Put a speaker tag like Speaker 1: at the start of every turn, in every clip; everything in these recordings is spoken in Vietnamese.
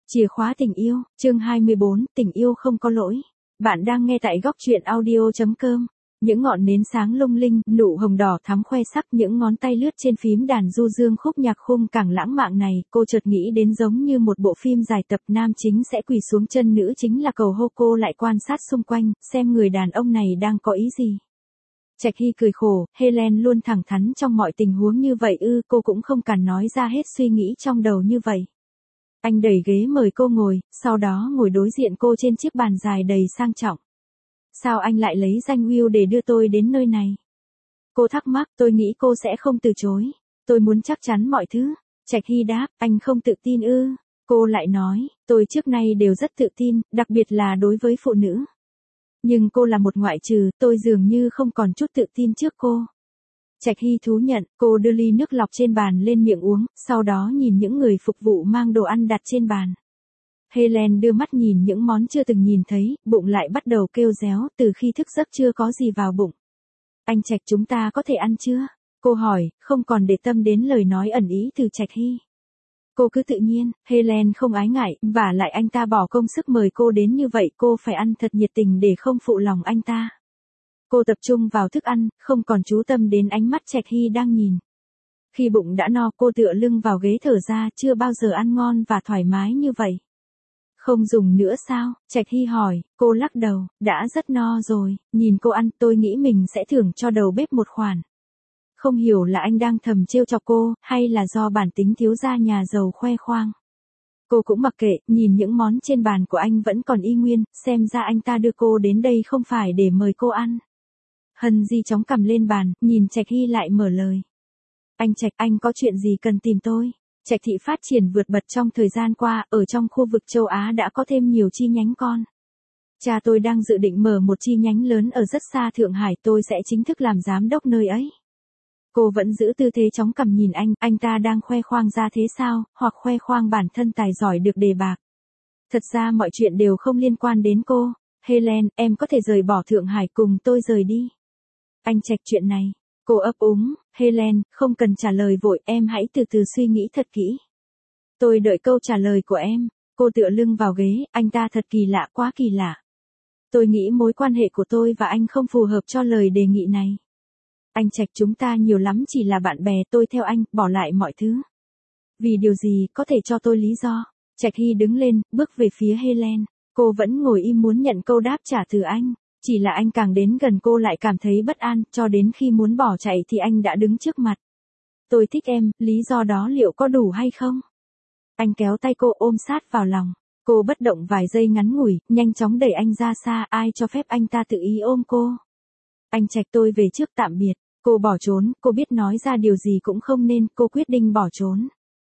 Speaker 1: Chìa khóa tình yêu, chương 24, tình yêu không có lỗi. Bạn đang nghe tại góc truyện audio.com. Những ngọn nến sáng lung linh, nụ hồng đỏ thắm khoe sắc, những ngón tay lướt trên phím đàn du dương khúc nhạc khung càng lãng mạn này, cô chợt nghĩ đến giống như một bộ phim dài tập, nam chính sẽ quỳ xuống chân nữ chính là cầu hô, cô lại quan sát xung quanh, xem người đàn ông này đang có ý gì. Trạch Hy cười khổ, Helen luôn thẳng thắn trong mọi tình huống như vậy ư, cô cũng không cần nói ra hết suy nghĩ trong đầu như vậy. Anh đẩy ghế mời cô ngồi, sau đó ngồi đối diện cô trên chiếc bàn dài đầy sang trọng. Sao anh lại lấy danh Will để đưa tôi đến nơi này? Cô thắc mắc, tôi nghĩ cô sẽ không từ chối. Tôi muốn chắc chắn mọi thứ. Trạch Hy đáp, anh không tự tin ư? Cô lại nói, tôi trước nay đều rất tự tin, đặc biệt là đối với phụ nữ. Nhưng cô là một ngoại trừ, tôi dường như không còn chút tự tin trước cô. Trạch Hy thú nhận, cô đưa ly nước lọc trên bàn lên miệng uống, sau đó nhìn những người phục vụ mang đồ ăn đặt trên bàn. Helen đưa mắt nhìn những món chưa từng nhìn thấy, bụng lại bắt đầu kêu réo, từ khi thức giấc chưa có gì vào bụng. Anh Trạch, chúng ta có thể ăn chưa? Cô hỏi, không còn để tâm đến lời nói ẩn ý từ Trạch Hy. Cô cứ tự nhiên, Helen không ái ngại, vả lại anh ta bỏ công sức mời cô đến như vậy, cô phải ăn thật nhiệt tình để không phụ lòng anh ta. Cô tập trung vào thức ăn, không còn chú tâm đến ánh mắt Trạch Hy đang nhìn. Khi bụng đã no, cô tựa lưng vào ghế thở ra, chưa bao giờ ăn ngon và thoải mái như vậy. Không dùng nữa sao? Trạch Hy hỏi, cô lắc đầu, đã rất no rồi, nhìn cô ăn, tôi nghĩ mình sẽ thưởng cho đầu bếp một khoản. Không hiểu là anh đang thầm trêu chọc cô, hay là do bản tính thiếu gia nhà giàu khoe khoang. Cô cũng mặc kệ, nhìn những món trên bàn của anh vẫn còn y nguyên, xem ra anh ta đưa cô đến đây không phải để mời cô ăn. Hân Di chóng cầm lên bàn, nhìn Trạch Hy lại mở lời. Anh Trạch, anh có chuyện gì cần tìm tôi? Trạch thị phát triển vượt bật trong thời gian qua, ở trong khu vực châu Á đã có thêm nhiều chi nhánh con. Cha tôi đang dự định mở một chi nhánh lớn ở rất xa Thượng Hải, tôi sẽ chính thức làm giám đốc nơi ấy. Cô vẫn giữ tư thế chóng cầm nhìn anh ta đang khoe khoang ra thế sao, hoặc khoe khoang bản thân tài giỏi được đề bạc. Thật ra mọi chuyện đều không liên quan đến cô. Helen, em có thể rời bỏ Thượng Hải cùng tôi rời đi. Anh Trạch, chuyện này. Cô ấp úng, Helen, không cần trả lời vội, em hãy từ từ suy nghĩ thật kỹ. Tôi đợi câu trả lời của em. Cô tựa lưng vào ghế, anh ta thật kỳ lạ, quá kỳ lạ. Tôi nghĩ mối quan hệ của tôi và anh không phù hợp cho lời đề nghị này. Anh Trạch, chúng ta nhiều lắm chỉ là bạn bè, tôi theo anh, bỏ lại mọi thứ. Vì điều gì, có thể cho tôi lý do? Trạch Hy đứng lên, bước về phía Helen. Cô vẫn ngồi im muốn nhận câu đáp trả từ anh. Chỉ là anh càng đến gần cô lại cảm thấy bất an, cho đến khi muốn bỏ chạy thì anh đã đứng trước mặt. Tôi thích em, lý do đó liệu có đủ hay không? Anh kéo tay cô ôm sát vào lòng. Cô bất động vài giây ngắn ngủi, nhanh chóng đẩy anh ra xa, ai cho phép anh ta tự ý ôm cô. Anh Trạch, tôi về trước, tạm biệt. Cô bỏ trốn, cô biết nói ra điều gì cũng không nên, cô quyết định bỏ trốn.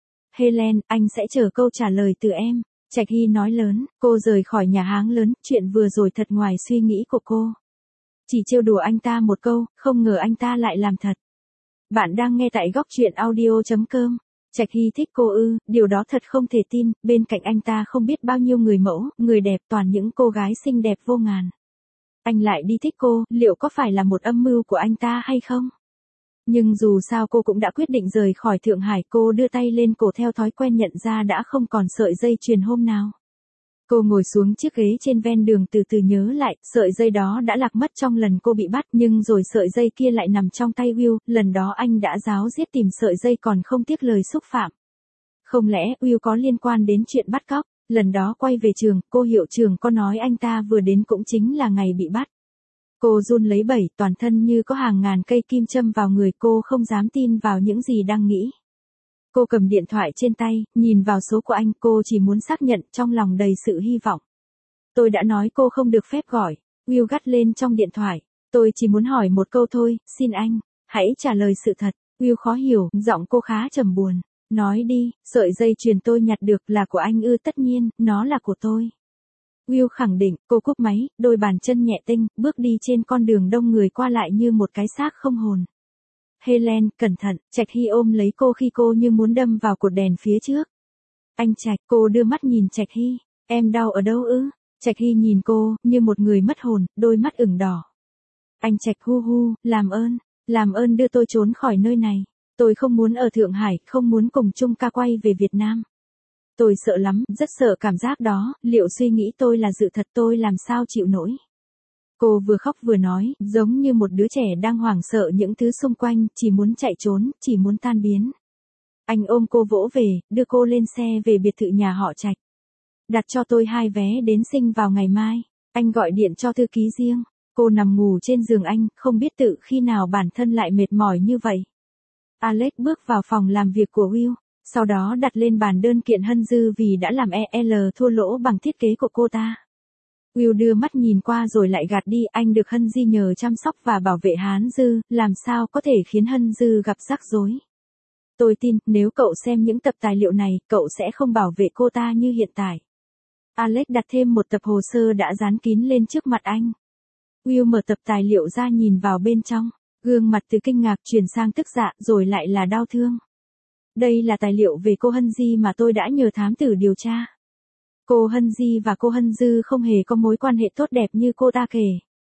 Speaker 1: Helen, anh sẽ chờ câu trả lời từ em. Trạch Hy nói lớn, cô rời khỏi nhà hàng lớn, chuyện vừa rồi thật ngoài suy nghĩ của cô. Chỉ trêu đùa anh ta một câu, không ngờ anh ta lại làm thật. Bạn đang nghe tại góc truyện audio.com. Trạch Hy thích cô ư, điều đó thật không thể tin, bên cạnh anh ta không biết bao nhiêu người mẫu, người đẹp, toàn những cô gái xinh đẹp vô ngàn. Anh lại đi thích cô, liệu có phải là một âm mưu của anh ta hay không? Nhưng dù sao cô cũng đã quyết định rời khỏi Thượng Hải, cô đưa tay lên cổ theo thói quen nhận ra đã không còn sợi dây chuyền hôm nào. Cô ngồi xuống chiếc ghế trên ven đường từ từ nhớ lại, sợi dây đó đã lạc mất trong lần cô bị bắt, nhưng rồi sợi dây kia lại nằm trong tay Will, lần đó anh đã ráo riết tìm sợi dây còn không tiếc lời xúc phạm. Không lẽ Will có liên quan đến chuyện bắt cóc? Lần đó quay về trường, cô hiệu trưởng có nói anh ta vừa đến cũng chính là ngày bị bắt. Cô run lấy bẩy, toàn thân như có hàng ngàn cây kim châm vào người, cô không dám tin vào những gì đang nghĩ. Cô cầm điện thoại trên tay, nhìn vào số của anh, cô chỉ muốn xác nhận, trong lòng đầy sự hy vọng. Tôi đã nói cô không được phép gọi. Will gắt lên trong điện thoại. Tôi chỉ muốn hỏi một câu thôi, xin anh, hãy trả lời sự thật. Will khó hiểu, giọng cô khá trầm buồn. Nói đi, sợi dây chuyền tôi nhặt được là của anh ư? Tất nhiên, nó là của tôi. Will khẳng định, cô cúp máy, đôi bàn chân nhẹ tênh, bước đi trên con đường đông người qua lại như một cái xác không hồn. Helen, cẩn thận, Trạch Hy ôm lấy cô khi cô như muốn đâm vào cột đèn phía trước. Anh Trạch, cô đưa mắt nhìn Trạch Hy, em đau ở đâu ư? Trạch Hy nhìn cô, như một người mất hồn, đôi mắt ửng đỏ. Anh Trạch, hu hu, làm ơn đưa tôi trốn khỏi nơi này. Tôi không muốn ở Thượng Hải, không muốn cùng Trung ca quay về Việt Nam. Tôi sợ lắm, rất sợ cảm giác đó, liệu suy nghĩ tôi là sự thật tôi làm sao chịu nổi. Cô vừa khóc vừa nói, giống như một đứa trẻ đang hoảng sợ những thứ xung quanh, chỉ muốn chạy trốn, chỉ muốn tan biến. Anh ôm cô vỗ về, đưa cô lên xe về biệt thự nhà họ Trạch. Đặt cho tôi 2 vé đến Sinh vào ngày mai. Anh gọi điện cho thư ký riêng. Cô nằm ngủ trên giường anh, không biết tự khi nào bản thân lại mệt mỏi như vậy. Alex bước vào phòng làm việc của Will, sau đó đặt lên bàn đơn kiện Hân Dư vì đã làm EL thua lỗ bằng thiết kế của cô ta. Will đưa mắt nhìn qua rồi lại gạt đi, anh được Hân Di nhờ chăm sóc và bảo vệ Hán Dư, làm sao có thể khiến Hân Dư gặp rắc rối. Tôi tin, nếu cậu xem những tập tài liệu này, cậu sẽ không bảo vệ cô ta như hiện tại. Alex đặt thêm một tập hồ sơ đã dán kín lên trước mặt anh. Will mở tập tài liệu ra nhìn vào bên trong, gương mặt từ kinh ngạc chuyển sang tức dạ rồi lại là đau thương. Đây là tài liệu về cô Hân Di mà tôi đã nhờ thám tử điều tra. Cô Hân Di và cô Hân Dư không hề có mối quan hệ tốt đẹp như cô ta kể.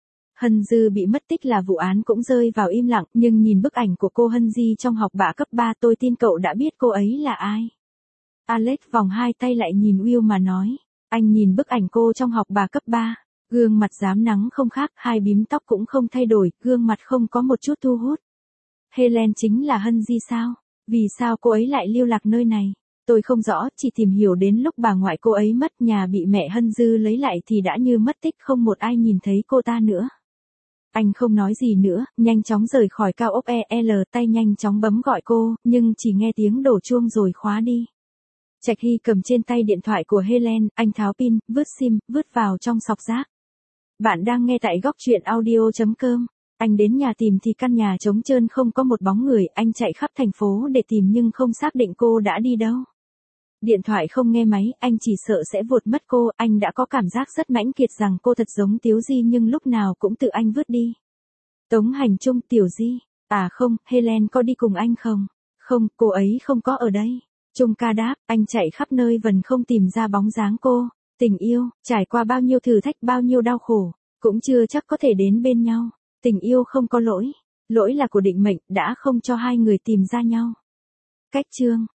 Speaker 1: Hân Dư bị mất tích là vụ án cũng rơi vào im lặng, nhưng nhìn bức ảnh của cô Hân Di trong học bạ cấp 3 tôi tin cậu đã biết cô ấy là ai. Alex vòng hai tay lại nhìn Will mà nói. Anh nhìn bức ảnh cô trong học bạ cấp 3. Gương mặt rám nắng không khác, hai bím tóc cũng không thay đổi, gương mặt không có một chút thu hút. Helen chính là Hân Di sao? Vì sao cô ấy lại lưu lạc nơi này? Tôi không rõ, chỉ tìm hiểu đến lúc bà ngoại cô ấy mất, nhà bị mẹ Hân Dư lấy lại thì đã như mất tích, không một ai nhìn thấy cô ta nữa. Anh không nói gì nữa, nhanh chóng rời khỏi cao ốc EL, tay nhanh chóng bấm gọi cô, nhưng chỉ nghe tiếng đổ chuông rồi khóa đi. Trạch Hy cầm trên tay điện thoại của Helen, anh tháo pin, vứt sim, vứt vào trong sọc rác. Bạn đang nghe tại góc truyện audio.com. Anh đến nhà tìm thì căn nhà trống trơn không có một bóng người, anh chạy khắp thành phố để tìm nhưng không xác định cô đã đi đâu. Điện thoại không nghe máy, anh chỉ sợ sẽ vụt mất cô, anh đã có cảm giác rất mãnh liệt rằng cô thật giống Tiếu Di nhưng lúc nào cũng tự anh vứt đi. Tống hành chung Tiểu Di, à không, Helen có đi cùng anh không? Không, cô ấy không có ở đây. Trung ca đáp, anh chạy khắp nơi vẫn không tìm ra bóng dáng cô. Tình yêu, trải qua bao nhiêu thử thách bao nhiêu đau khổ, cũng chưa chắc có thể đến bên nhau. Tình yêu không có lỗi, lỗi là của định mệnh đã không cho hai người tìm ra nhau. Cách chương